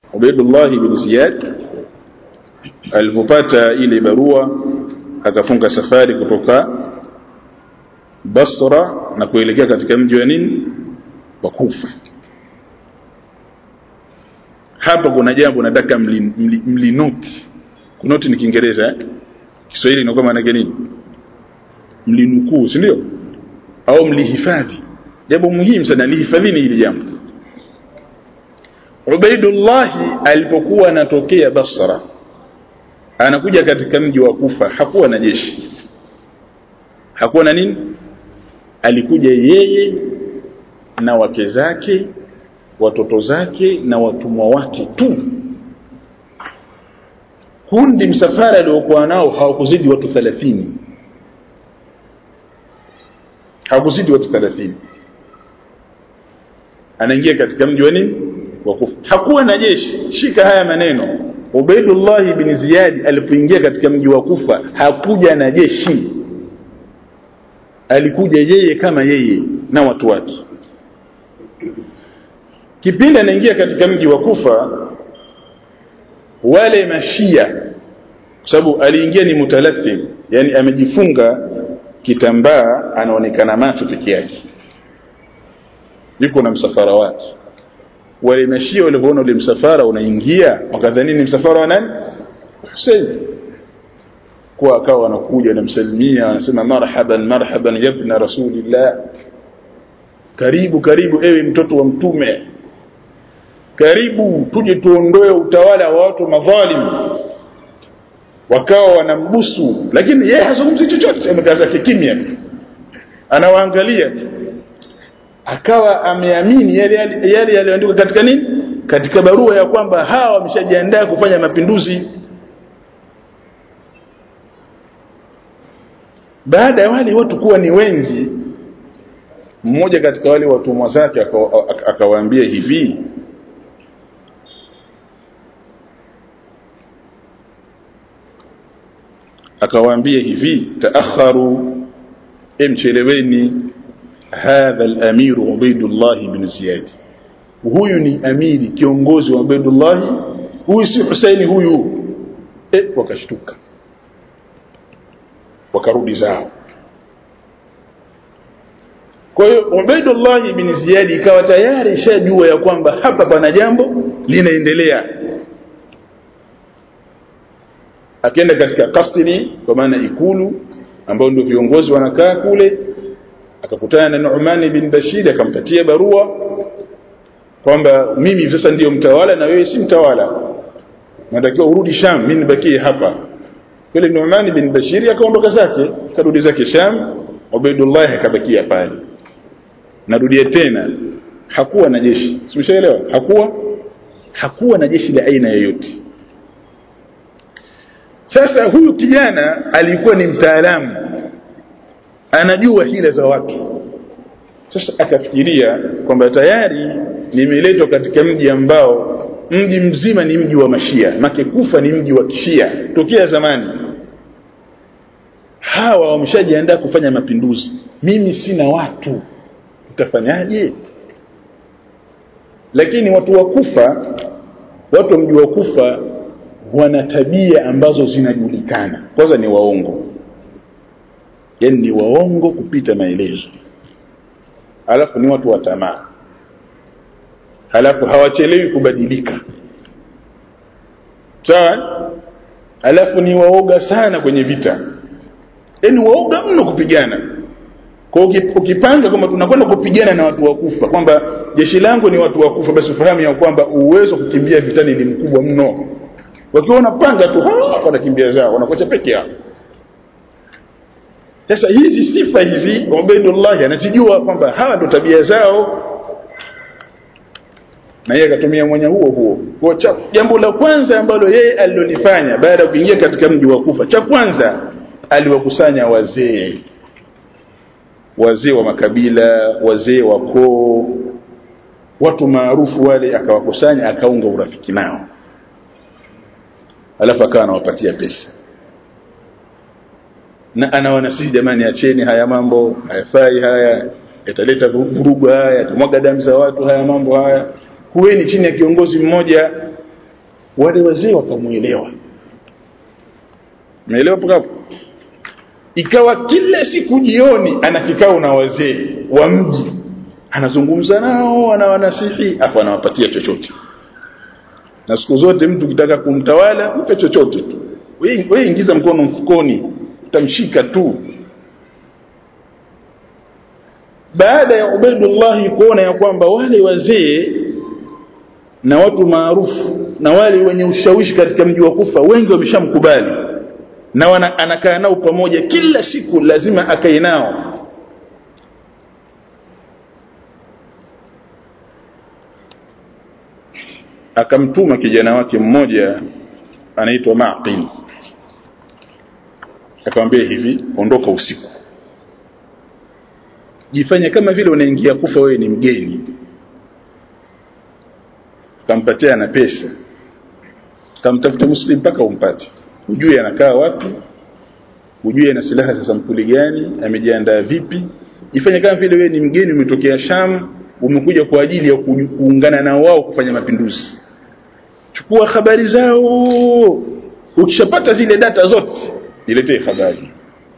Ubaydullah ibn Ziyad alipopata ile barua akafunga safari kutoka Basra na kuelekea katika mji wa nini wa Kufa. Hapa kuna jambo nataka mlinoti. Kunoti ni Kiingereza, Kiswahili inakuwa maana gani? Mlinukuu, si ndio? Au mlihifadhi. Jambo muhimu sana, lihifadhini hili jambo. Ubaydullah alipokuwa anatokea Basra anakuja katika mji wa Kufa, hakuwa na jeshi. Hakuwa na nini? Alikuja yeye na wake zake, watoto zake na watumwa wake tu. Kundi msafara aliokuwa nao hawakuzidi watu 30. Hawakuzidi watu 30. Anaingia katika mji wa nini? Wa Kufa. Hakuwa na jeshi. Shika haya maneno. Ubaydullah ibn Ziyad alipoingia katika mji wa Kufa hakuja na jeshi. Alikuja yeye kama yeye na watu wake. Kipindi anaingia katika mji wa Kufa, wale mashia, kwa sababu aliingia ni mutalathim, yani amejifunga kitambaa, anaonekana macho peke yake, yuko na msafara wake. Wale mashia walipoona ule msafara unaingia wakadhani ni msafara wa nani? Hussein. Kwa akawa wanakuja na msalimia, anasema marhaban marhaban ya ibn rasulillah, karibu karibu ewe mtoto wa mtume, karibu tuje tuondoe utawala wa watu madhalim. Wakawa wanambusu, lakini yeye hazungumzi chochote, amekaa zake kimya, anawaangalia. Akawa ameamini yale yaliyoandikwa katika nini? Katika barua ya kwamba hawa wameshajiandaa kufanya mapinduzi. Baada ya wale watu kuwa ni wengi, mmoja katika wale watumwa zake akawaambia hivi, taakharu, emcheleweni, hadha al-amir Ubaydullah ibn Ziyad. Huyu ni amiri, kiongozi wa Ubaydullah, huyu si Husaini huyu. Wakashtuka, wakarudi zao. Kwa hiyo Ubaydullah ibn Ziyad ikawa tayari shajua ya kwamba hapa pana jambo linaendelea. Akaenda katika kasri, kwa maana ikulu, ambao ndio viongozi wanakaa kule. Akakutana na Nu'man ibn Bashir, akampatia barua kwamba mimi sasa ndio mtawala na wewe si mtawala, natakiwa urudi Sham, mimi nibakie hapa. Kile Nu'man ibn Bashir akaondoka zake, karudi zake Sham. Ubaydullah akabakia pale. Narudia tena, hakuwa na jeshi. Simeshaelewa? Hakuwa na jeshi la aina yoyote. Sasa huyu kijana alikuwa ni mtaalamu, anajua hila za watu. Sasa akafikiria kwamba tayari nimeletwa katika mji ambao mji mzima ni mji wa mashia, make Kufa ni mji wa kishia tokea zamani. Hawa wameshajiandaa kufanya mapinduzi, mimi sina watu, utafanyaje? Lakini watu wa Kufa, watu wa mji wa Kufa wana tabia ambazo zinajulikana. Kwanza ni waongo, yani ni waongo kupita maelezo. Alafu ni watu wa tamaa. Alafu hawachelewi kubadilika. Sawa? Alafu ni waoga sana kwenye vita, yani waoga mno kupigana. Kwa ukipanga kama tunakwenda kupigana na watu wa Kufa, kwamba jeshi langu ni watu wa Kufa, basi ufahamu ya kwamba uwezo kukimbia vitani ni mkubwa mno. Wakiona panga tu wanakimbia zao, wanakocha peke yao. Sasa hizi sifa hizi Ubaydullah anasijua kwamba hawa ndo tabia zao, na yeye akatumia mwanya huo. Kwa jambo la kwanza ambalo yeye alilofanya baada ya kuingia katika mji wa Kufa, cha kwanza aliwakusanya wazee wa makabila, wazee wa koo, watu maarufu wale, akawakusanya, akaunga urafiki nao. Alafu akawa anawapatia pesa, na anawanasihi, jamani, acheni haya mambo, hayafai haya, yataleta vurugu haya, yatamwaga damu za watu, haya mambo haya. Kuweni chini ya kiongozi mmoja, wale wazee wakamuelewa. Umeelewa hapo? Ikawa kila siku jioni ana kikao na wazee wa mji, anazungumza nao, anawanasihi, afa anawapatia chochote. Na siku zote mtu ukitaka kumtawala mpe chochote tu. Wewe ingiza mkono mfukoni, utamshika tu. Baada ya Ubaydullah kuona ya kwamba wale wazee na watu maarufu na wale wenye ushawishi katika mji wa Kufa wengi wameshamkubali, na anakaa nao pamoja kila siku, lazima akae nao, akamtuma kijana wake mmoja anaitwa Maqil, akamwambia hivi, ondoka usiku, jifanye kama vile unaingia Kufa wewe ni mgeni. Kampatia na pesa, kamtafuta Muslim mpaka umpate, ujue anakaa wapi, ujue ana silaha za sampuli gani, amejiandaa vipi. Jifanye kama vile wewe ni mgeni umetokea Sham, umekuja kwa ajili ya kuungana na wao kufanya mapinduzi. Chukua habari zao, ukishapata zile data zote niletee habari.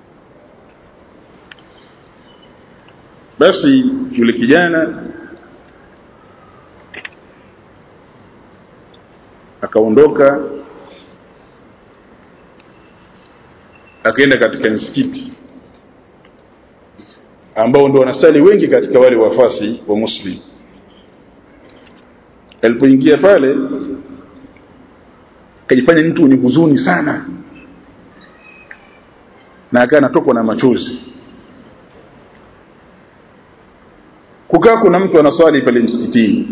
Basi yule kijana akaondoka, akaenda katika msikiti ambao ndio wanasali wengi katika wale wafasi wa Muslim. Alipoingia pale akajifanya mtu mwenye huzuni sana, na akawa anatokwa na machozi. Kukaa kuna mtu anaswali pale msikitini,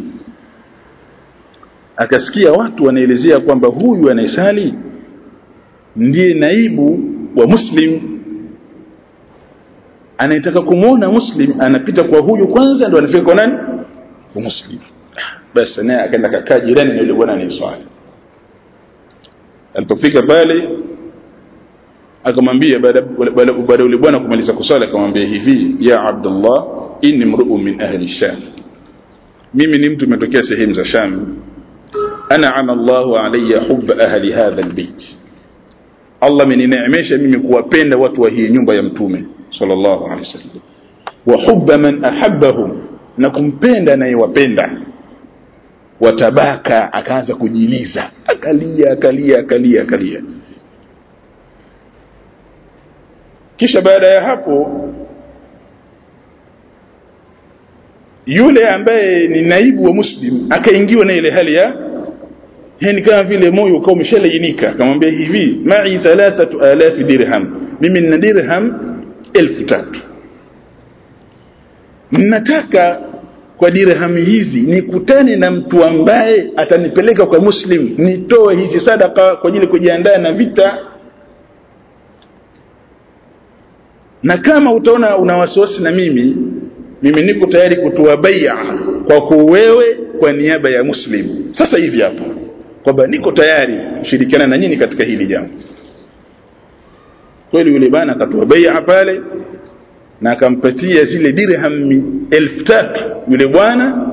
akasikia watu wanaelezea kwamba huyu anayesali ndiye naibu wa Muslim, anayetaka kumuona Muslim anapita kwa huyu kwanza ndio anafika kwa nani? Kwa Muslim. Basi naye akaenda kakaa jirani na yule bwana anayeswali. Alipofika pale akamwambia, baada yule bwana kumaliza kuswali, akamwambia hivi, ya Abdullah, inni mru'un min ahli Sham, mimi ni mtu nimetokea sehemu za Sham. An'ama Allahu alayya hubba ahli hadha albayt, Allah amenineemesha mimi kuwapenda watu wa hii nyumba ya Mtume sallallahu alaihi wasallam, wa hubba man ahabbahum, na kumpenda anayewapenda. Watabaka, akaanza kujiliza, akalia. Kisha baada ya hapo yule ambaye ni naibu wa Muslim akaingiwa na ile hali ya yani kama vile moyo ukao umeshalainika. Akamwambia hivi, ma'i 3000 dirham, mimi nina dirham 3000, nataka kwa dirham hizi nikutane na mtu ambaye atanipeleka kwa Muslim, nitoe hizi sadaka kwa ajili kujiandaa na vita. Na kama utaona una wasiwasi na mimi niko tayari kutoa bai'a kwa wewe kwa niaba ya Muslim sasa hivi hapa, kwamba niko tayari kushirikiana na nyinyi katika hili jambo. Kweli yule bana akatoa bai'a pale na akampatia zile dirham 3000 yule bwana.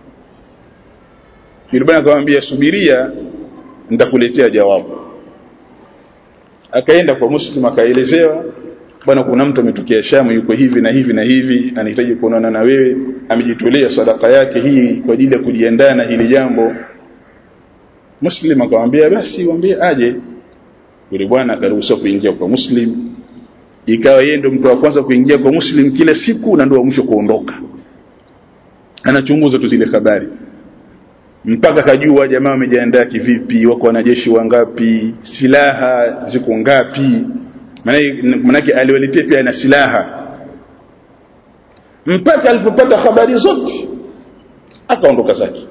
Yule bwana akamwambia, subiria nitakuletea jawabu. Akaenda kwa Muslim akaelezewa, bwana kuna mtu ametokea Sham, yuko hivi na hivi na hivi, anahitaji kuonana na wewe, amejitolea sadaka yake hii kwa ajili ya kujiandaa na hili jambo. Muslim akamwambia, basi mwambie aje. Yule bwana akaruhusiwa kuingia kwa Muslim, ikawa yeye ndo mtu wa kwanza kuingia kwa Muslim kila siku na ndo wa mwisho kuondoka. Anachunguza tu zile habari mpaka kajua jamaa wamejiandaa kivipi, wako wanajeshi wangapi, silaha ziko ngapi. Manake aliwaletea pia na silaha. Mpaka alipopata habari zote akaondoka zake.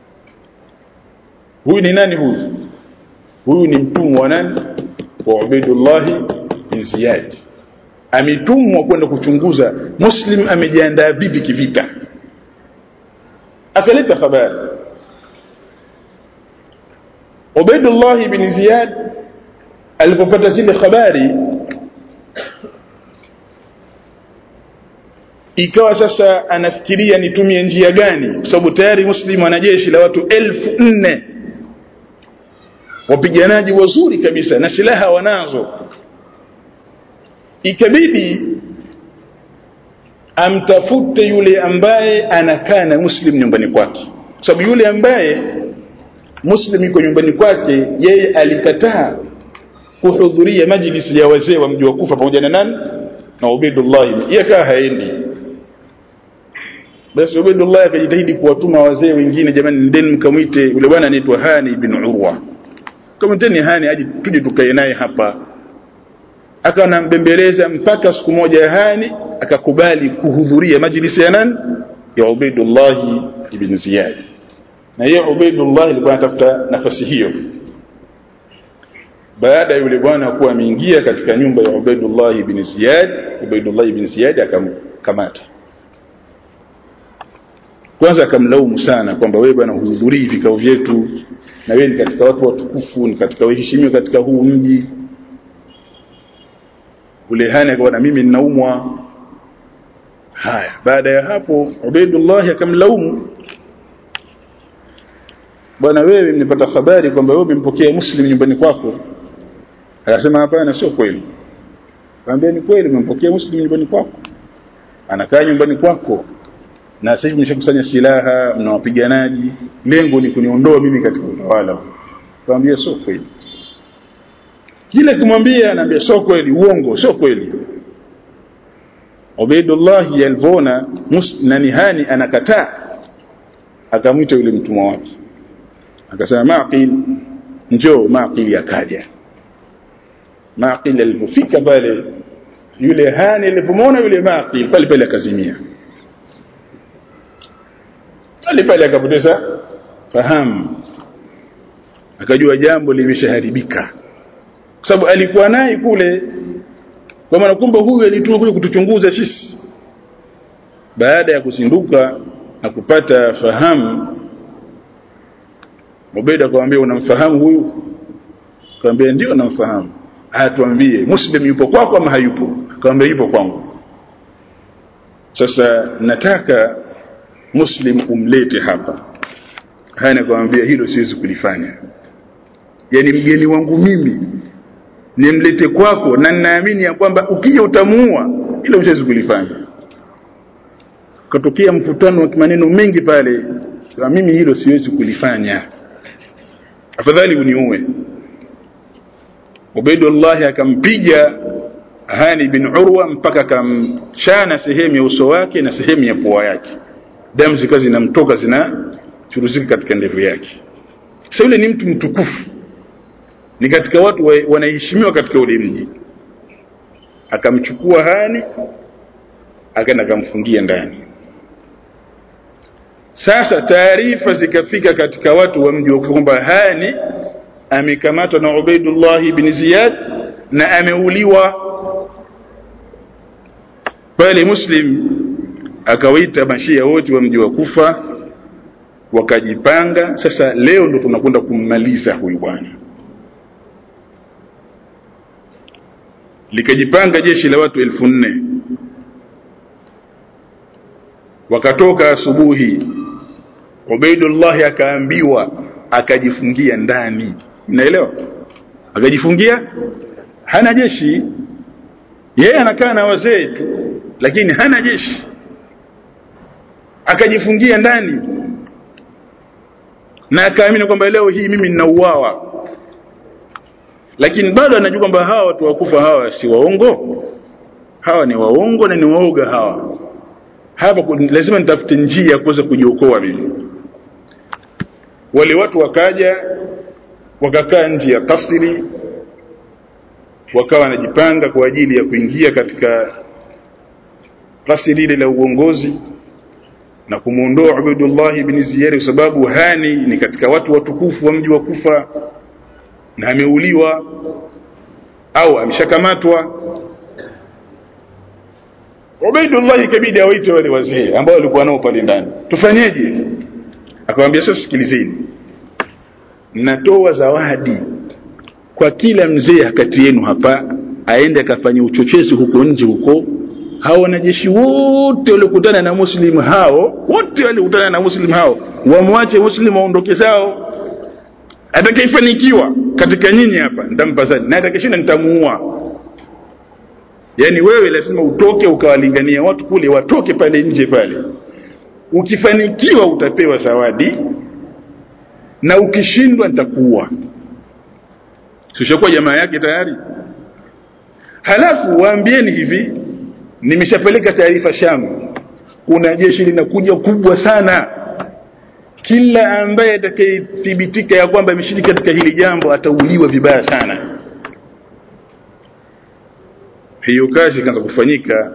Huyu ni nani huyu? Huyu ni mtumwa wa nani? Wa Ubaydullah bin Ziyad. Ametumwa kwenda kuchunguza Muslim amejiandaa vipi kivita. Akaleta habari. Ubaydullah bin Ziyad alipopata zile habari, ikawa sasa anafikiria nitumie njia gani, kwa sababu tayari Muslim ana jeshi la watu 4000. wapiganaji wazuri kabisa na silaha wanazo. Ikabidi amtafute yule ambaye anakaa na Muslim nyumbani kwake, sababu yule ambaye Muslim yuko nyumbani kwake yeye alikataa kuhudhuria majlisi ya wazee wa mji wa Kufa pamoja na nani, na Ubaydullah. Yakaa haendi. Basi Ubaydullah akajitahidi kuwatuma wazee wengine, jamani ndeni mkamwite yule bwana anaitwa Hani ibn Urwa, kamteni Hani aje tuje tukae naye hapa. Akanambembeleza mpaka siku moja Hani akakubali kuhudhuria majlisi ya nani, ya Ubaydullah ibn Ziyad. Na yeye Ubaydullah alikuwa anatafuta nafasi hiyo. Baada yule bwana kuwa ameingia katika nyumba ya Ubaydullah ibn Ziyad, Ubaydullah ibn Ziyad akamkamata. Kwanza akamlaumu sana kwamba wewe bwana huhudhurii vikao vyetu, na wewe ni katika watu watukufu, ni katika waheshimiwa katika huu mji. Ule Hani akaona mimi ninaumwa. Haya, baada ya hapo Ubaydullah akamlaumu, bwana wewe nimepata habari kwamba wewe umempokea Muslim nyumbani kwako. Akasema hapana, sio kweli. Akamwambia ni kweli, umempokea Muslim nyumbani kwako, anakaa nyumbani kwako, na sasa hivi nimeshakusanya silaha na wapiganaji, lengo ni kuniondoa mimi katika utawala. Akamwambia sio kweli. Kile kumwambia anaambia sio kweli, uongo, sio kweli. Ubaydullah alivona nani Hani anakataa, akamwita yule mtumwa wake, akasema Maqil, njoo. Maqil akaja. Maqil alipofika pale, yule Hani alipomwona yule Maqil pale akazimia. Pale akapoteza fahamu, akajua jambo limeshaharibika, kwa sababu alikuwa naye kule, kwa maana kumbe huyu alituma kuja kutuchunguza sisi. Baada ya kusinduka na kupata fahamu, Ubayd akamwambia unamfahamu huyu? Akamwambia ndio namfahamu. Atuambie Muslim yupo kwako ama hayupo? Akamwambia yupo kwangu. Sasa nataka Muslim umlete hapa. Hana akamwambia hilo siwezi kulifanya, yani mgeni wangu mimi nimlete kwako na ninaamini ya kwamba ukija utamuua, hilo siwezi kulifanya. Katokea mvutano wa maneno mengi pale, na mimi hilo siwezi kulifanya, afadhali uniue. Ubaydullah akampiga Hani bin Urwa mpaka akamchana sehemu ya uso wake na sehemu ya pua yake, damu zikawa zinamtoka zinachuruzika katika ndevu yake. Sasa yule ni mtu mtukufu, ni katika watu wanaheshimiwa katika ule mji. Akamchukua Hani akaenda akamfungia ndani. Sasa taarifa zikafika katika watu wa mji kwamba Hani amekamatwa na Ubaydullah ibn Ziyad na ameuliwa. Pale Muslim akawaita mashia wote wa mji wa Kufa, wakajipanga. Sasa leo ndo tunakwenda kummaliza huyu bwana. Likajipanga jeshi la watu 1400, wakatoka asubuhi. Ubaydullah akaambiwa akajifungia ndani, unaelewa? Akajifungia, hana jeshi, yeye anakaa na wazee tu, lakini hana jeshi. Akajifungia ndani na akaamini kwamba leo hii mimi ninauawa, lakini bado anajua kwamba hawa watu wa Kufa hawa si waongo, hawa ni waongo na ni waoga hawa. Hapa lazima nitafute njia ya kuweza kujiokoa mimi. Wale watu wakaja wakakaa nje ya kasri, wakawa wanajipanga kwa ajili ya kuingia katika kasri lile la uongozi na kumuondoa Ubaydullah ibn Ziyad, kwa sababu Hani ni katika watu watukufu wa mji wa Kufa na ameuliwa au ameshakamatwa. Ubaydullah ikabidi awaite wale wazee ambao walikuwa nao pale ndani, tufanyeje? Akamwambia sasa sikilizeni, natoa zawadi kwa kila mzee kati yenu hapa aende akafanya uchochezi huko nje huko. Hao wanajeshi wote waliokutana na Muslim hao, wote waliokutana na Muslim hao, wamwache Muslim waondoke zao. Atakayefanikiwa katika nyinyi hapa nitampa zawadi na atakishinda nitamuua. Yani wewe lazima utoke ukawalingania watu kule watoke pale nje pale. Ukifanikiwa utapewa zawadi na ukishindwa nitakuua. Sishakuwa jamaa yake tayari. Halafu waambieni hivi, nimeshapeleka taarifa Sham. Kuna jeshi linakuja kubwa sana. Kila ambaye atakayethibitika ya kwamba ameshiriki katika hili jambo atauliwa vibaya sana. Hiyo kazi ikaanza kufanyika.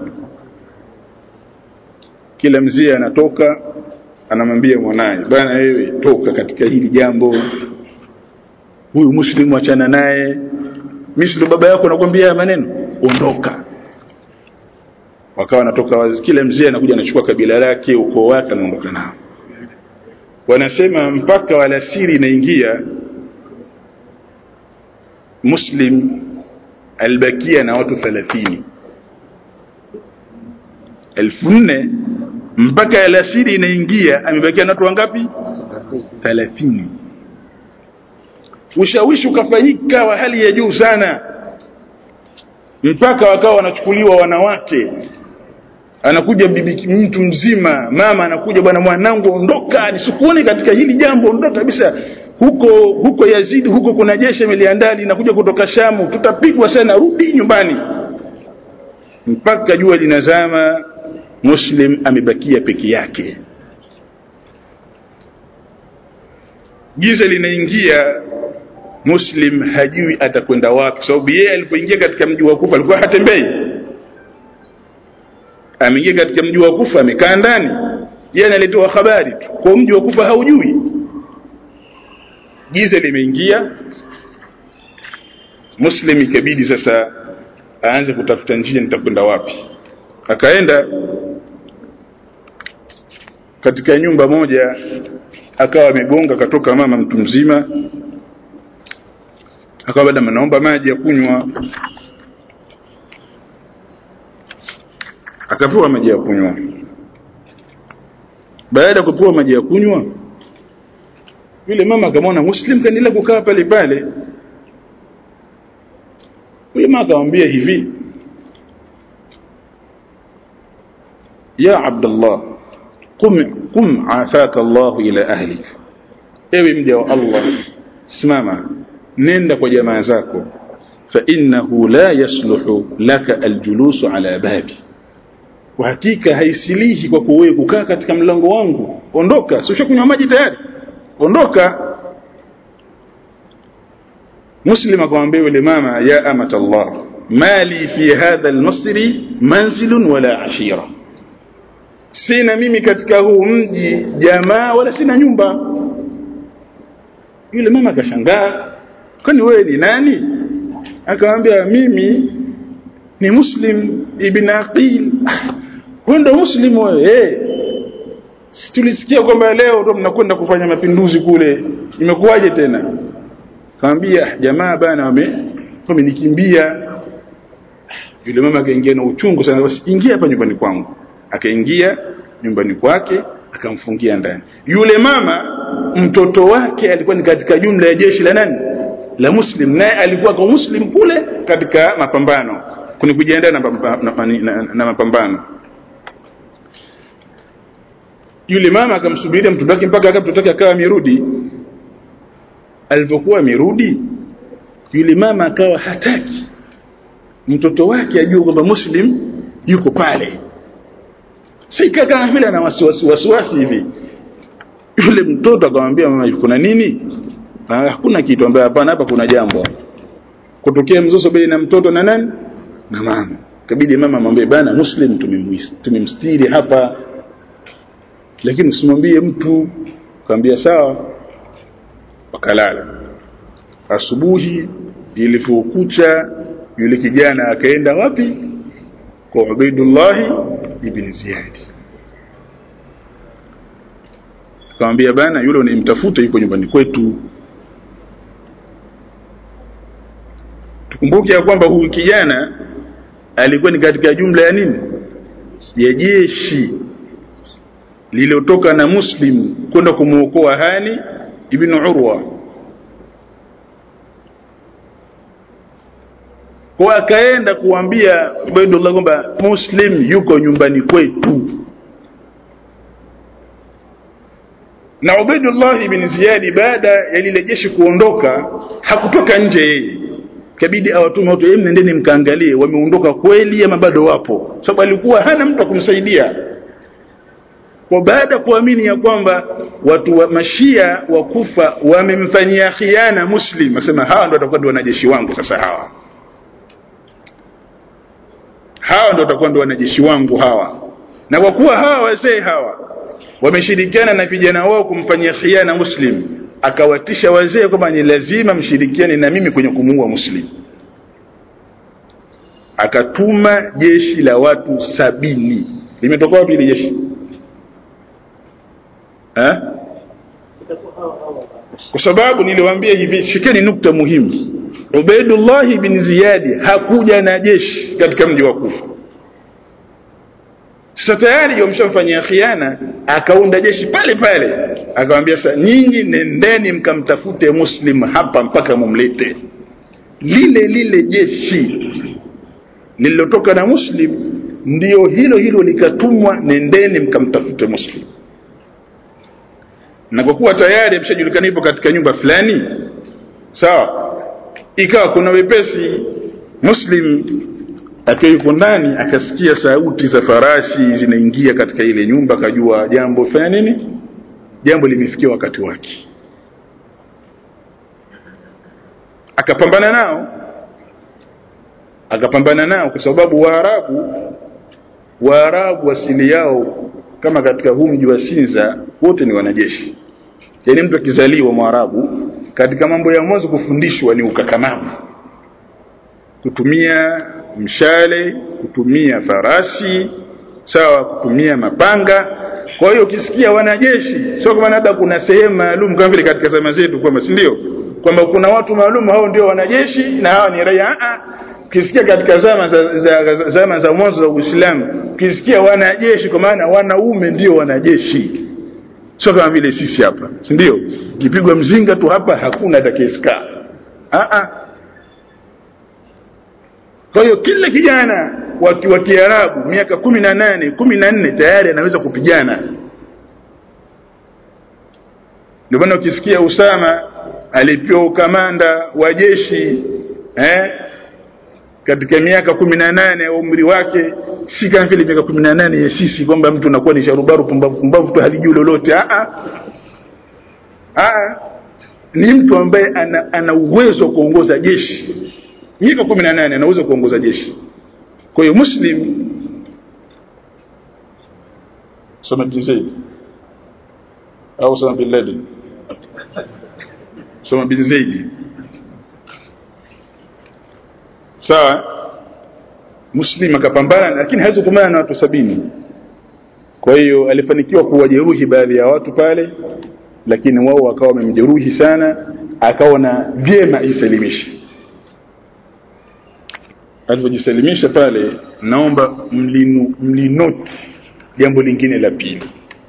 Kila mzee anatoka anamwambia mwanae, bwana wewe toka katika hili jambo. Huyu Muslimu achana naye. Misli baba yako anakuambia maneno, ondoka. Wakawa wanatoka wazi, kila mzee anakuja anachukua kabila lake, ukoo wake, anaondoka nao. Wanasema mpaka wala siri inaingia, Muslim albakia na watu 30. 1400 mpaka alasiri inaingia amebakia na watu wangapi? 30. Ushawishi ukafanyika wa hali ya juu sana, mpaka wakawa wanachukuliwa wanawake. Anakuja bibi mtu mzima, mama anakuja, bwana mwanangu ondoka, nisikuone katika hili jambo, ondoka kabisa. Huko Yazidi huko kuna jeshi meliandali linakuja kutoka Shamu, tutapigwa sana, rudi nyumbani. Mpaka jua linazama, Muslim amebakia peke yake. Giza linaingia, Muslim hajui atakwenda wapi, sababu yeye alipoingia katika mji wa Kufa alikuwa hatembei. Ameingia katika mji wa Kufa amekaa ndani, yeye analetoa habari tu, kwa mji wa Kufa haujui. Giza limeingia, Muslim ikabidi sasa aanze kutafuta njia, nitakwenda wapi. Akaenda katika nyumba moja, akawa amegonga, katoka mama mtu mzima, akawa baada anaomba maji ya kunywa, akapewa maji ya kunywa. Baada ya kupewa maji ya kunywa, yule mama akamwona Muslim kaendelea kukaa pale pale. Yule mama akamwambia hivi, ya Abdullah, qum afaka Allah ila ahlik. Ewe mja wa Allah, simama nenda kwa jamaa zako, fa innahu la yasluhu laka aljulusu ala babi. Kwa hakika haisilihi kwa wewe kukaa katika mlango wangu, ondoka. Sio kunywa maji tayari, ondoka. Muslim akamwambia yule mama, ya amata Allah, mali fi hadha almasri manzilun wala ashira. Sina mimi katika huu mji jamaa wala sina nyumba. Yule mama akashangaa, kwani wewe ni nani? Akamwambia, mimi ni Muslim ibn Aqil. Wewe ndio Muslim wewe? Tulisikia kwamba leo ndio mnakwenda kufanya mapinduzi kule, imekuwaje tena? Akamwambia, jamaa bana wamenikimbia. Yule mama akaingia na uchungu sana, basi ingia hapa nyumbani kwangu. Akaingia nyumbani kwake, akamfungia ndani. Yule mama mtoto wake alikuwa ni katika jumla ya jeshi la nani? La Muslim, naye alikuwa kwa Muslim kule katika mapambano, kuni kujiandaa na mapambano. Yule mama akamsubiria mtoto wake mpaka mtoto wake akawa amerudi. Alipokuwa amerudi, yule mama akawa hataki mtoto wake ajue kwamba Muslim yuko pale. Sika kama vile ana wasiwasi hivi. Yule mtoto akamwambia mama, kuna nini? Hakuna kitu. Ambaye hapana, hapa kuna jambo. Kutokea mzozo baina na mtoto na nani? Na mama. Kabidi mama amwambie, bana Muslim tumemstiri hapa, lakini usimwambie mtu. Akamwambia sawa. Wakalala. Asubuhi ilipokucha, yule kijana akaenda wapi? Kwa Ubaidullah ibn Ziyad. Akamwambia, bana yule unayemtafuta yuko nyumbani kwetu. Tukumbuke ya kwamba huyu kijana alikuwa ni katika jumla ya nini? Ya jeshi lililotoka na Muslim kwenda kumuokoa Hani ibn Urwa. Kwa akaenda kuambia Ubaidullah kwamba Muslim yuko nyumbani kwetu. Na Ubaidullah ibn Ziyad baada ya lile jeshi kuondoka hakutoka nje yeye. Kabidi awatume watu, nendeni mkaangalie wameondoka kweli ama bado wapo. Sababu alikuwa hana mtu kumsaidia. Kwa baada kuamini ya kwamba watu wa Mashia wa Kufa wamemfanyia khiana Muslim, akasema hawa ndio watakuwa wanajeshi wangu sasa hawa. Hawa ndio watakuwa wanajeshi wangu hawa. Na kwa kuwa hawa wazee hawa wameshirikiana na vijana wao kumfanyia khiana Muslim, akawatisha wazee kwamba ni lazima mshirikiane na mimi kwenye kumuua Muslim. Akatuma jeshi la watu 70. Limetoka wapi ile jeshi? Kwa sababu niliwaambia hivi, shikeni nukta muhimu. Ubaidullah ibn Ziyad hakuja na jeshi katika mji wa Kufa. Sasa tayari yomshamfanyia khiana, akaunda jeshi pale pale. Akamwambia sasa, nyinyi nendeni mkamtafute Muslim hapa mpaka mumlete. Lile jeshi lililotoka na Muslim ndio hilo likatumwa, nendeni mkamtafute Muslim. Na kwa kuwa tayari ameshajulikana ipo katika nyumba fulani, sawa, ikawa kuna wepesi. Muslim akiwa ndani akasikia sauti za farasi zinaingia katika ile nyumba, akajua jambo fanya nini, jambo limefikia wakati wake. Akapambana nao kwa sababu Waarabu asili yao kama katika huu mji wa Sinza wote ni wanajeshi. Yaani mtu akizaliwa Mwarabu katika mambo ya mwanzo kufundishwa ni ukakamavu, kutumia mshale, kutumia farasi, sawa, kutumia mapanga. Kwa hiyo ukisikia wanajeshi, sio kama labda kuna sehemu maalum kama vile katika zama zetu kwamba si ndio kwamba kuna watu maalum hao ndio wanajeshi na hao ni raia. Ukisikia katika zama za mwanzo za Uislamu, ukisikia wanajeshi kwa maana wanaume ndio wanajeshi. Sio kama vile sisi hapa, si ndio? Kipigwa mzinga tu hapa hakuna atakayeska. Kwa hiyo kila kijana wa Kiarabu miaka 18, 14 tayari anaweza kupigana. Ndio maana ukisikia Usama alipewa ukamanda wa jeshi katika miaka 18 ya umri wake, si kama vile miaka 18 ya sisi kwamba mtu anakuwa ni sharubaru pumbavu tu halijui lolote. Ni mtu ambaye ana uwezo kuongoza jeshi. Miaka 18 ana uwezo kuongoza jeshi. Kwa hiyo Muslim Osama bin Zaid au Osama bin Laden, Osama bin Zaid, sawa, Muslim akapambana, lakini hawezi kupambana na watu 70. Kwa hiyo alifanikiwa kuwajeruhi baadhi ya watu pale, lakini wao wakawa wamemjeruhi sana, akaona vyema isalimishe. Alipojisalimisha pale, naomba mlinoti jambo lingine la pili.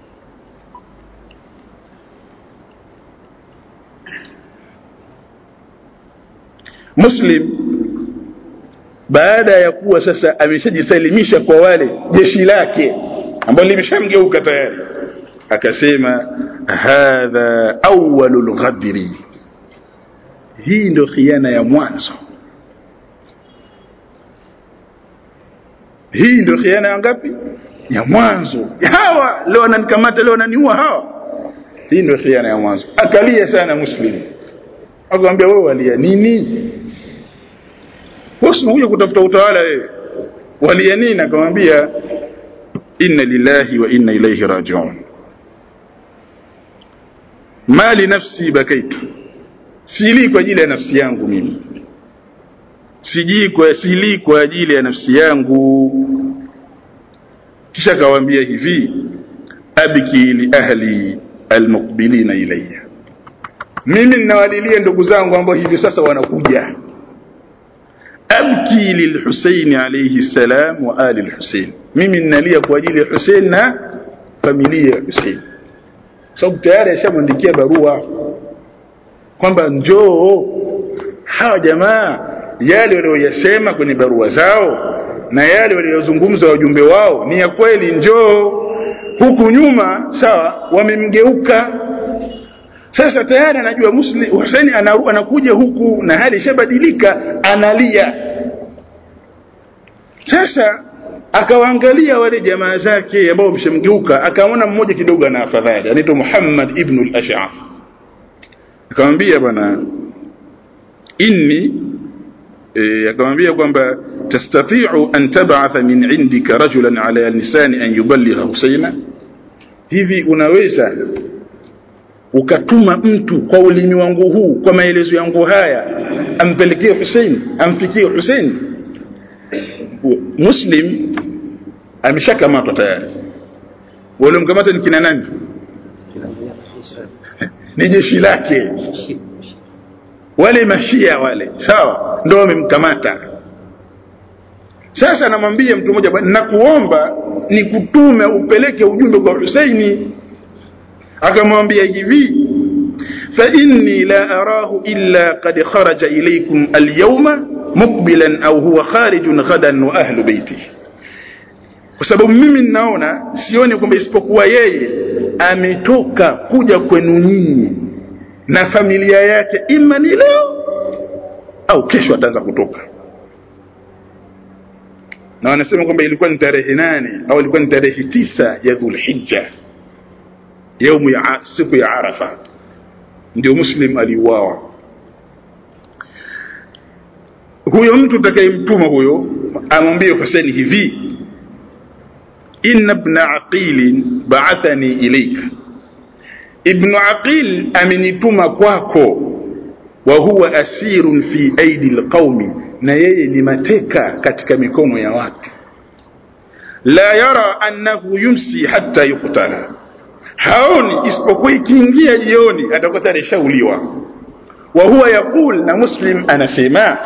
Muslim baada ya kuwa sasa ameshajisalimisha kwa wale jeshi lake ambalo limeshamgeuka tayari, akasema hadha awwalul ghadri, hii ndio khiana ya mwanzo. Hii ndio khiana ya ngapi? Ya mwanzo. Hawa leo wananikamata, leo wananiua hawa. Hii ndio khiana ya mwanzo. Akalia sana Muslim, akamwambia wewe walia nini? Usimuuje kutafuta utawala wewe, walia nini? Akamwambia inna lillahi wa inna ilayhi raji'un, mali nafsi bakaitu, sili kwa ajili ya nafsi yangu mimi, sili kwa ajili ya nafsi yangu. Kisha akawaambia hivi, abki li ahli almuqbilina ilayya, mimi ninawalilia ndugu zangu ambao hivi sasa wanakuja. Abki lilhusayn alayhi salam wa ali alhusayn, mimi ninalia kwa ajili ya Hussein na familia ya Hussein. Sababu tayari ashamwandikia barua kwamba njoo, hawa jamaa yale waliyosema kwenye barua zao na yale waliyozungumza wajumbe wao ni ya kweli, njoo. Huku nyuma sawa wamemgeuka. Sasa tayari anajua Hussein anakuja huku na hali ishabadilika, analia. Sasa akawaangalia wale jamaa zake ambao wamshamgeuka, akaona mmoja kidogo ana afadhali, anaitwa Muhammad ibn al-Ash'af. Akamwambia bwana inni akamwambia kwamba tastati'u an tab'atha min 'indika rajulan 'ala lisani an yuballigha Husaina, hivi unaweza ukatuma mtu kwa ulimi wangu huu, kwa maelezo yangu haya, ampelekee Hussein, amfikie Hussein? Muslim ameshakamatwa tayari. Wale mkamata ni kina nani? Ni jeshi lake, wale mashia wale, sawa, ndio wamemkamata. Sasa anamwambia mtu mmoja, nakuomba nikutume upeleke ujumbe kwa Husaini. Akamwambia hivi, fa inni la arahu illa qad kharaja ilaykum al-yawma muqbilan au huwa kharijun ghadan wa ahlu baiti, kwa sababu mimi ninaona, sioni kwamba isipokuwa yeye ametoka kuja kwenu nyinyi na familia yake, ima ni leo au kesho ataanza kutoka. Na wanasema kwamba ilikuwa ni tarehe 8 au ilikuwa ni tarehe 9 ya Dhulhijja, siku ya Arafa, ndio Muslim aliuawa. Huyo mtu atakayemtuma huyo amwambie Hussein hivi, inna ibn Aqil ba'athani ilayka, ibn Aqil amenituma kwako, wa huwa asirun fi aidi alqaumi, na yeye ni mateka katika mikono ya watu. La yara annahu yumsi hatta yuqtala, haoni isipokuwa ikiingia jioni atakuwa alishauliwa. Wa huwa yaqul, na Muslim anasema,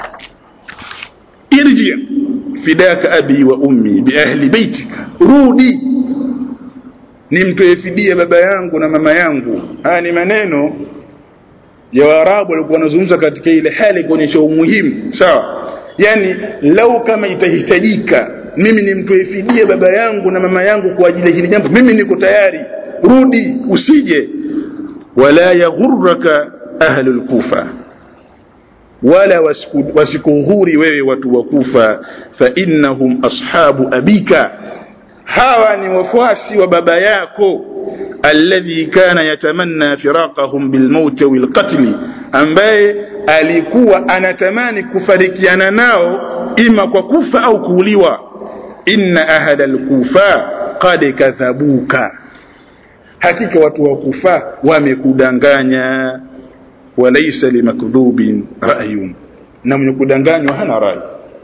irji fidaka abi wa ummi bi ahli baitika, rudi nimtoe fidia baba yangu na mama yangu. Haya ni maneno ya Waarabu walikuwa wanazungumza katika ile hali kuonyesha umuhimu, sawa. Yani lau kama itahitajika mimi nimtoe fidia baba yangu na mama yangu kwa ajili ya hili jambo, mimi niko tayari, rudi, usije. Wala yaghurraka ahlul Kufa, wala wasikuhuri wewe watu wa Kufa, fa innahum ashabu abika, hawa ni wafuasi wa baba yako, alladhi kana yatamanna firaqahum bilmaut wal qatl, ambaye alikuwa anatamani kufarikiana nao ima kwa kufa au kuuliwa. Inna ahla al-Kufa qad kadhabuka, hakika watu wa Kufa wamekudanganya. Walaysa limakdhubin ra'yun, na mwenye kudanganywa hana rai.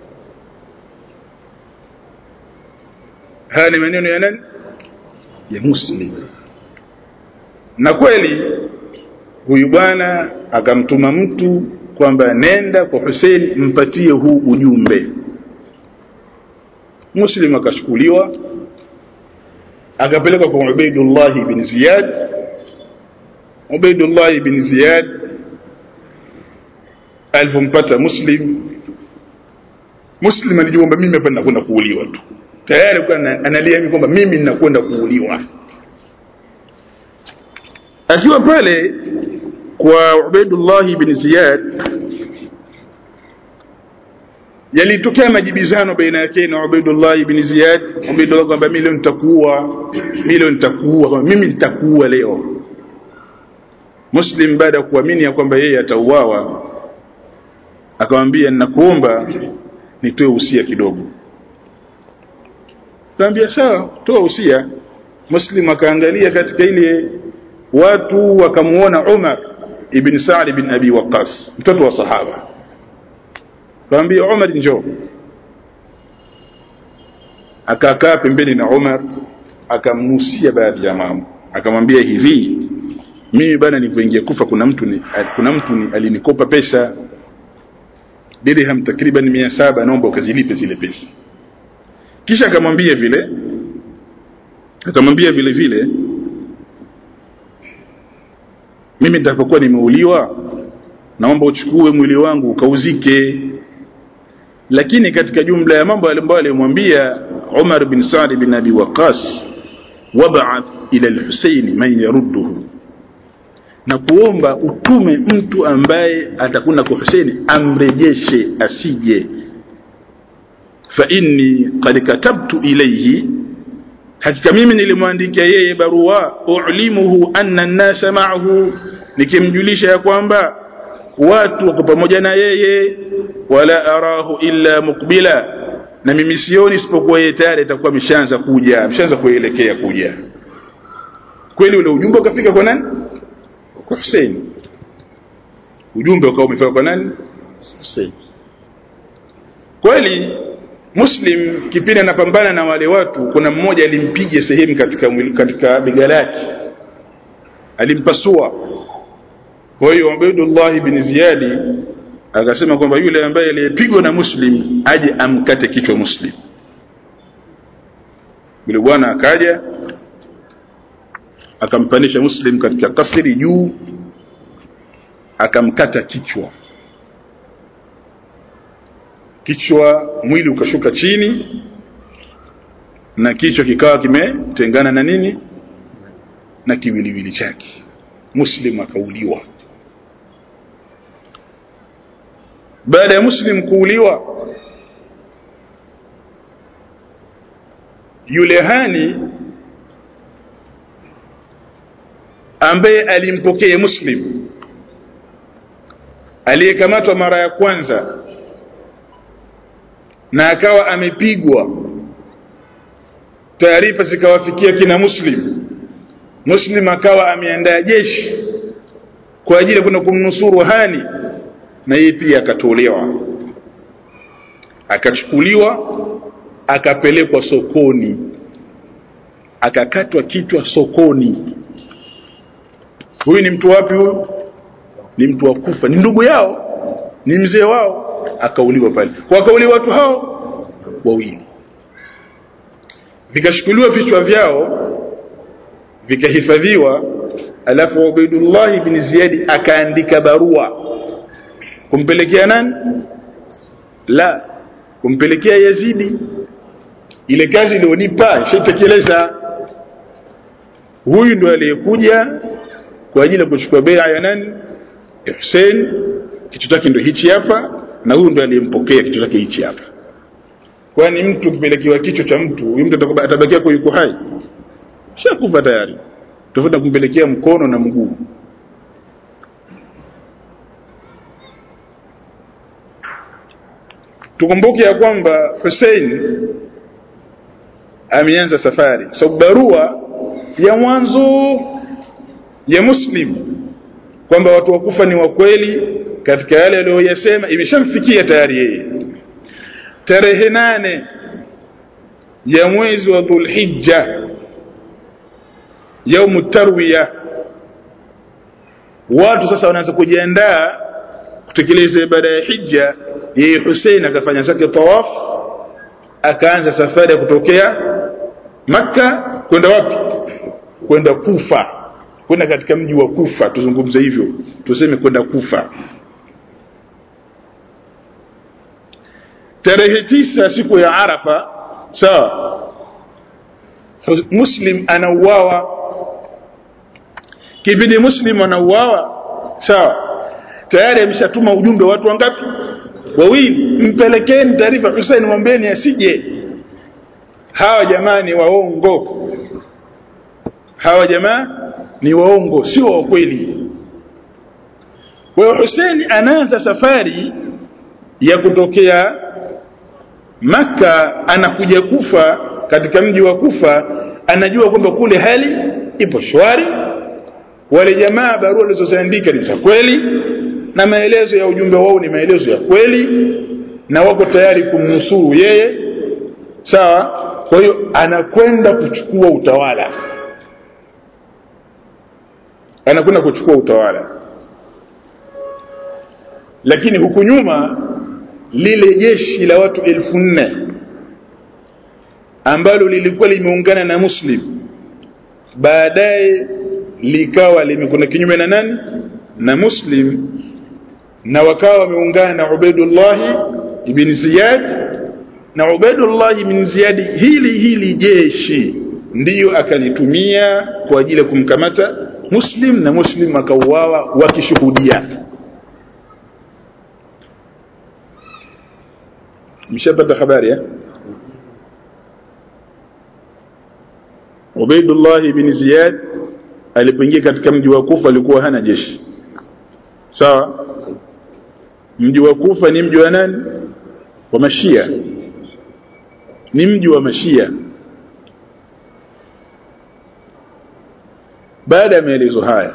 Haya ni maneno ya nani? Ya Muslim. Na kweli huyu bwana akamtuma mtu kwamba nenda kwa Hussein mpatie huu ujumbe. Muslim akashukuliwa akapeleka kwa Ubaydullah ibn Ziyad. Ubaydullah ibn Ziyad alipompata Muslim alijua kwamba mimi hapa ninakwenda kuuliwa tu, tayari kwa analia kwamba mimi ninakwenda kuuliwa. Akiwa pale kwa Ubaydullah ibn Ziyad, yalitokea majibizano baina yake na Ubaydullah ibn Ziyad. Ubaydullah kwamba mimi leo nitakuua, mimi nitakuua leo. Muslim baada ya kuamini ya kwamba yeye atauawa, akamwambia ninakuomba nitoe usia kidogo. Akamwambia sawa, toa usia. Muslim akaangalia katika ile watu, wakamuona Umar ibn Sa'd ibn Abi Waqqas, mtoto wa sahaba. Akamwambia Umar njoo. Akakaa pembeni na Umar, akamnusia baadhi ya mambo. Akamwambia hivi, mimi bana nilipoingia Kufa kuna mtu alinikopa pesa dirham takriban 700, naomba ukazilipe zile pesa. Kisha akamwambia vile vile mimi nitapokuwa nimeuliwa naomba uchukue mwili wangu ukauzike. Lakini katika jumla ya mambo ambayo alimwambia Umar bin Sa'd bin Abi Waqqas, wab'ath ila al-Husayn man yarudduhu, na kuomba utume mtu ambaye atakuna kwa Hussein amrejeshe asije. Fa inni qad katabtu ilayhi, hakika mimi nilimwandikia yeye barua, u'limuhu anna an-nasa ma'ahu, nikimjulisha ya kwamba watu wako pamoja na yeye, wala arahu illa muqbila, na mimi sioni isipokuwa yeye tayari atakuwa ameshaanza kuelekea kuja. Kweli ule ujumbe ukafika kwa nani? Kwa Hussein. Ujumbe ukao umefika kwa nani? Hussein. Kweli Muslim kipindi anapambana na wale watu, kuna mmoja alimpiga sehemu katika bega lake, alimpasua. Kwa hiyo Ubaydullah ibn Ziyad akasema kwamba yule ambaye aliyepigwa na Muslim aje amkate kichwa Muslim. Yule bwana akaja akampanisha Muslim katika kasri juu, akamkata kichwa, mwili ukashuka chini na kichwa kikawa kimetengana na nini, na kiwiliwili chake. Muslim akauliwa. Baada ya Muslim kuuliwa, yule Hani ambaye alimpokea Muslim, aliyekamatwa mara ya kwanza na akawa amepigwa, taarifa zikawafikia kina Muslim akawa ameandaa jeshi kwa ajili ya kwenda kumnusuru Hani, na yeye pia akatolewa, akachukuliwa, akapelekwa sokoni, akakatwa kichwa sokoni. Huyu ni mtu wapi huyu? Ni mtu wa Kufa, ni ndugu yao, ni mzee wao, akauliwa pale. Wakauliwa watu hao wawili, vikashukuliwa vichwa vyao vikahifadhiwa. Alafu Ubaydullah ibn Ziyad akaandika barua kumpelekea nani? La, kumpelekea Yazidi. Ile kazi ilionipa shaitekeleza. Huyu ndo aliyekuja kwa ajili ya kuchukua bai'a ya nani? Ya Hussein. Kitu chake ndo hichi hapa, na huyu ndo aliyempokea kitu chake hichi hapa. Kwani mtu kipelekiwa kichwa cha mtu, huyu mtu atabakia kwa yuko hai? Shakufa tayari. Tofauti kumpelekea mkono na mguu. Tukumbuke ya kwamba Hussein ameanza safari. So barua ya mwanzo ya Muslim kwamba watu wa Kufa ni wa kweli katika yale aliyosema imeshamfikia tayari yeye. Tarehe 8 ya mwezi wa Dhulhijja, يوم التروية, watu sasa wanaanza kujiandaa kutekeleza ibada ya hija. Yeye Hussein akafanya zake tawaf, akaanza safari ya kutokea Makka kwenda wapi? Kwenda Kufa, kwenda katika mji wa Kufa. Tuzungumze hivyo, tuseme kwenda Kufa. Tarehe 9 siku ya Arafa, sawa, Muslim anauawa. Kipindi Muslim anauawa, sawa, tayari ameshatuma ujumbe watu wangapi? Wawili, mpelekeni taarifa Hussein, mwambieni asije. Hawa jamaa ni waongo, hawa jamaa ni waongo, sio wa kweli. Kwa hiyo Hussein anaanza safari ya kutokea Makka anakuja Kufa. Katika mji wa Kufa anajua kwamba kule hali ipo shwari, wale jamaa barua walizoziandika ni za kweli, na maelezo ya ujumbe wao ni maelezo ya kweli, na wako tayari kumnusuru yeye, sawa. Kwa hiyo anakwenda kuchukua utawala, lakini huku nyuma lile jeshi la watu 1400 ambalo lilikuwa limeungana na Muslim, baadaye likawa limekwenda kinyume na nani? Na Muslim. na wakawa wameungana na Ubaidullah ibn Ziyad, na Ubaidullah ibn Ziyad hili jeshi ndiyo akalitumia kwa ajili ya kumkamata Muslim, na Muslim akauawa wakishuhudia. mshapata habari ya Ubaidullah ibn Ziyad alipoingia katika mji wa Kufa alikuwa hana jeshi. Sawa? Mji wa Kufa ni mji wa nani? Wa Mashia. Ni mji wa Mashia. Baada ya maelezo haya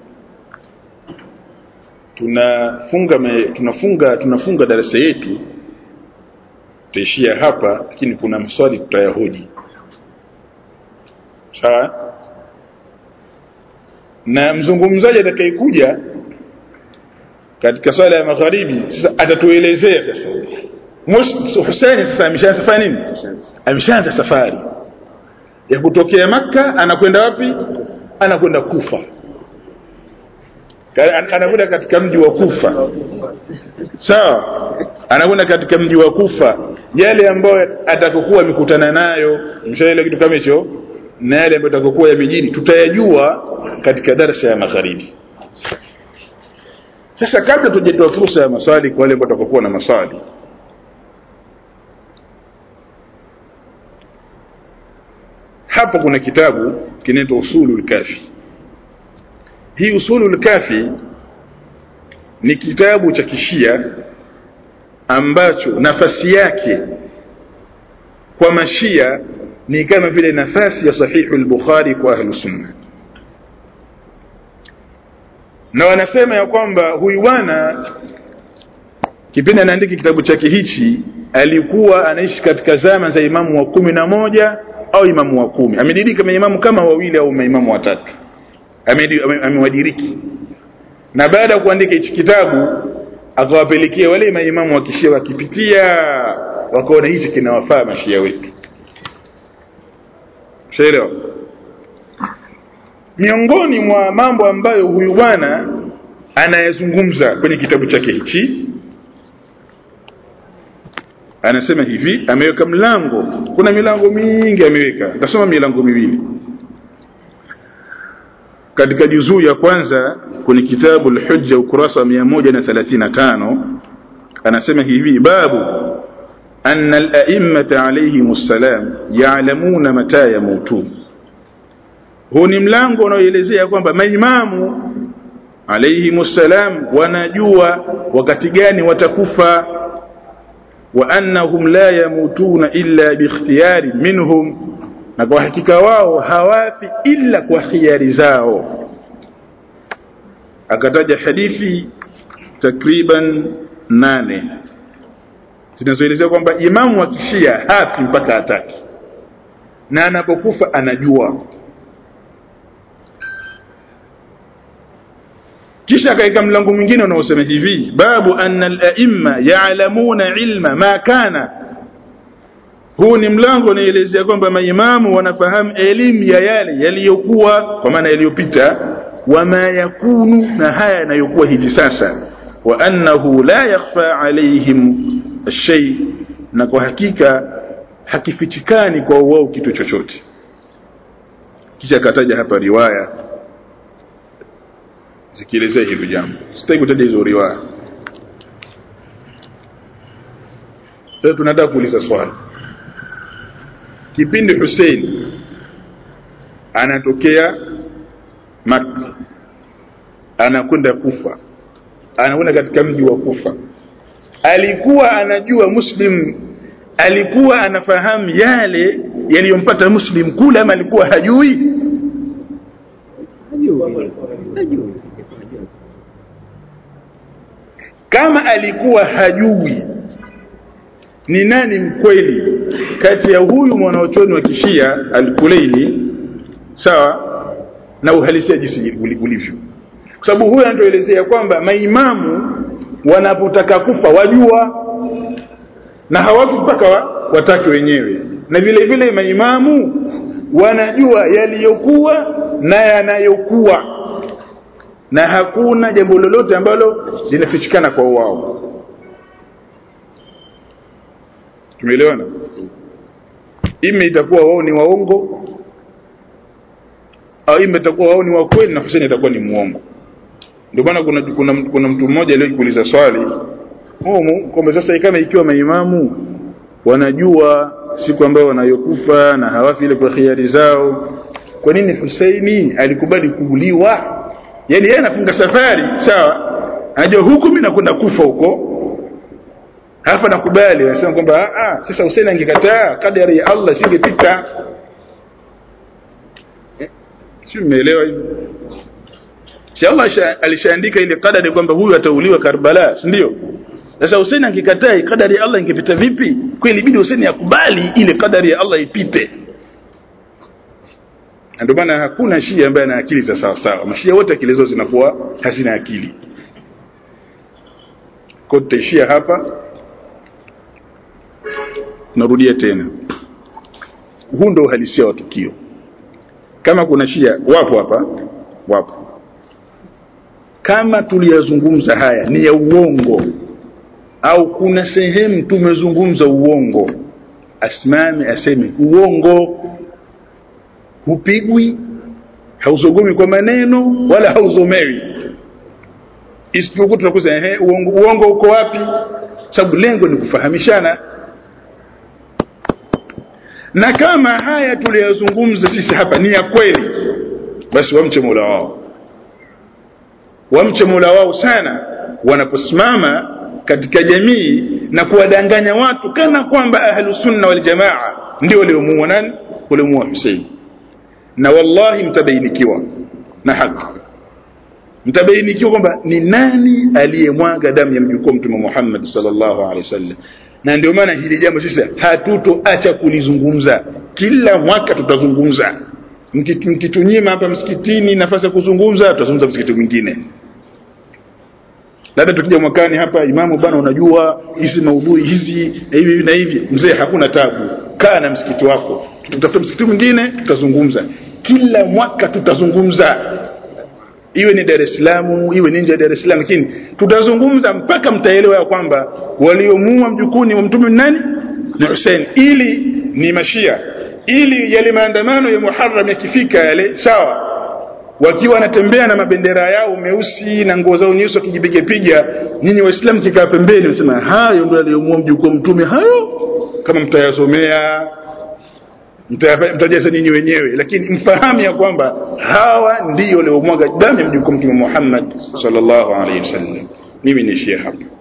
tunafunga darasa yetu, tutaishia hapa, lakini kuna maswali tutayahoji. Sawa? Na mzungumzaji atakayekuja katika sala ya magharibi sasa atatuelezea sasa Hussein sasa ameshaanza nini? Ameshaanza safari ya kutokea Makka, anakwenda wapi? Anakwenda Kufa. Anakwenda katika mji wa Kufa. Sawa? Anakwenda katika mji wa Kufa. Yale ambayo atakokuwa mikutana nayo, mshaelewa kitu kama hicho, na yale ambayo atakokuwa yamejini tutayajua katika darasa ya magharibi. Sasa kabla tujitoa fursa ya maswali kwa wale ambao watakokuwa na maswali, hapa kuna kitabu kinaitwa Usulul Kafi. Hii Usulul Kafi ni kitabu cha Kishia ambacho nafasi yake kwa Mashia ni kama vile nafasi ya Sahihu al-Bukhari kwa Ahlus Sunnah. Na wanasema ya kwamba huyu bwana kipindi anaandika kitabu chake hichi alikuwa anaishi katika zama za imamu wa 11 au imamu wa 10. Amediriki kama imamu kama wawili au maimamu watatu. Amewadiriki. Na baada ya kuandika hichi kitabu akawapelekea wale maimamu wa Kishia, wakipitia wakaona hichi kinawafaa Mashia wetu. Sherehe. Miongoni mwa mambo ambayo huyu bwana anayazungumza kwenye kitabu chake hichi, anasema hivi, ameweka mlango, kuna milango mingi ameweka, nitasoma milango miwili. Katika juzuu ya kwanza kwenye kitabu al-Hujja ukurasa 135 anasema hivi, babu anna al-a'immata alayhimus salam ya'lamuna mata yamutun. Huu ni mlango unaoelezea kwamba maimamu alayhimus salam wanajua wakati gani watakufa, wa annahum la yamutuna illa bi ikhtiyari minhum, na kwa hakika wao hawafi illa kwa khiari zao. Akataja hadithi takriban 8 zinazoelezea kwamba imamu wa Kishia hafi mpaka ataki, na anapokufa anajua. Kisha kaika mlango mwingine unaosema hivi, babu anna al-a'imma ya'lamuna ilma ma kana. Huu ni mlango unaelezea kwamba maimamu wanafahamu elimu ya yale yaliyokuwa, kwa maana yaliyopita, wama yakunu, na haya yanayokuwa hivi sasa, wa annahu la yakhfa alayhim shay, na kwa hakika hakifichikani kwa wao kitu chochote. Kisha kataja hapa riwaya zikielezea hilo jambo. Sitaki kutaja hizo riwaya. Sasa tunataka kuuliza swali. Kipindi Hussein anatokea Makka, anakwenda Kufa, anakwenda katika mji wa Kufa, alikuwa anajua Muslim, alikuwa anafahamu yale yaliyompata Muslim kule, ama alikuwa hajui? Kama alikuwa hajui, ni nani mkweli kati ya huyu mwanachuoni wa Kishia al-Kulaini, sawa, na uhalisia jinsi ulivyo? Kwa sababu huyu anatuelezea kwamba maimamu wanapotaka kufa wajua, na hawafi mpaka watake wenyewe, na vile vile maimamu wanajua yaliyokuwa na yanayokuwa. na hakuna jambo lolote ambalo linafichikana kwa wao. Tumeelewana? Ime itakuwa wao ni waongo au ime itakuwa wao ni wa kweli na Hussein itakuwa ni muongo. Ndio maana kuna mtu mmoja aliyekuuliza swali kwamba sasa kama ikiwa maimamu wanajua siku ambayo wanayokufa na hawafi ile kwa khiari zao, kwa nini Husaini alikubali kuuliwa? Yani yeye anafunga safari sawa, anajua huku mimi nakwenda kufa huko, halafu nakubali. Anasema kwamba sasa Husaini angekataa kadari ya Allah singepita. Sio, umeelewa hivi? Si Allah alishaandika ile kadari kwamba huyu atauliwa Karbala, si ndio? Sasa Husaini angekataa kadari ya Allah ingepita vipi? Kwa hiyo ilibidi Husaini akubali ile kadari ya Allah ipite. Ndio maana hakuna Shia ambaye ana akili za sawa sawa. Mashia wote akili zao zinakuwa hazina akili. Kwa tutaishia hapa. Narudia tena. Huu ndio uhalisia wa tukio. Kama kuna Shia wapo hapa, wapo. Kama tuliyazungumza haya ni ya uongo au kuna sehemu tumezungumza uongo, asimame aseme uongo. Hupigwi, hauzogomi kwa maneno wala hauzomewi. Isipokuwa tunakuza uongo uko wapi? Sababu lengo ni kufahamishana. Na kama haya tuliyozungumza sisi hapa ni ya kweli, basi wamche Mola wao. Wamche Mola wao sana wanaposimama katika jamii na kuwadanganya watu kana kwamba ahlus sunna wal jamaa ndio waliomuua nani? Waliomuua Hussein. Na wallahi mtabainikiwa na haki. Mtabainikiwa kwamba ni nani aliyemwaga damu ya mjukuu Mtume Muhammad sallallahu alaihi wasallam. Na ndio maana hili jambo sisi hatutoacha kulizungumza. Kila mwaka tutazungumza. Mkitunyima hapa msikitini nafasi ya kuzungumza, tutazungumza msikiti mwingine. Labda tukija mwakani hapa, imamu bana unajua hizi maudhui hizi hivi na hivi, mzee hakuna tabu, kaa na msikiti wako, tutafuta msikiti mwingine tutazungumza. Kila mwaka tutazungumza, iwe ni Dar es Salaam iwe nje ya Dar es Salaam, lakini tutazungumza mpaka mtaelewa ya kwamba waliomuua mjukuni wa Mtume nani? Ni Hussein. Ili ni Mashia, ili yale maandamano ya Muharram yakifika yale sawa, wakiwa wanatembea na mabendera yao meusi na nguo zao nyeusi wakijipiga, nyinyi Waislamu kikaa pembeni msema hayo ndio aliyomuua mjukuu Mtume. Hayo kama mtayasomea mtajaza nyinyi wenyewe, lakini mfahamu ya kwamba hawa ndio waliomwaga damu ya mjukuu Mtume Muhammad sallallahu alaihi wasallam. Mimi ni Sheikh hapa.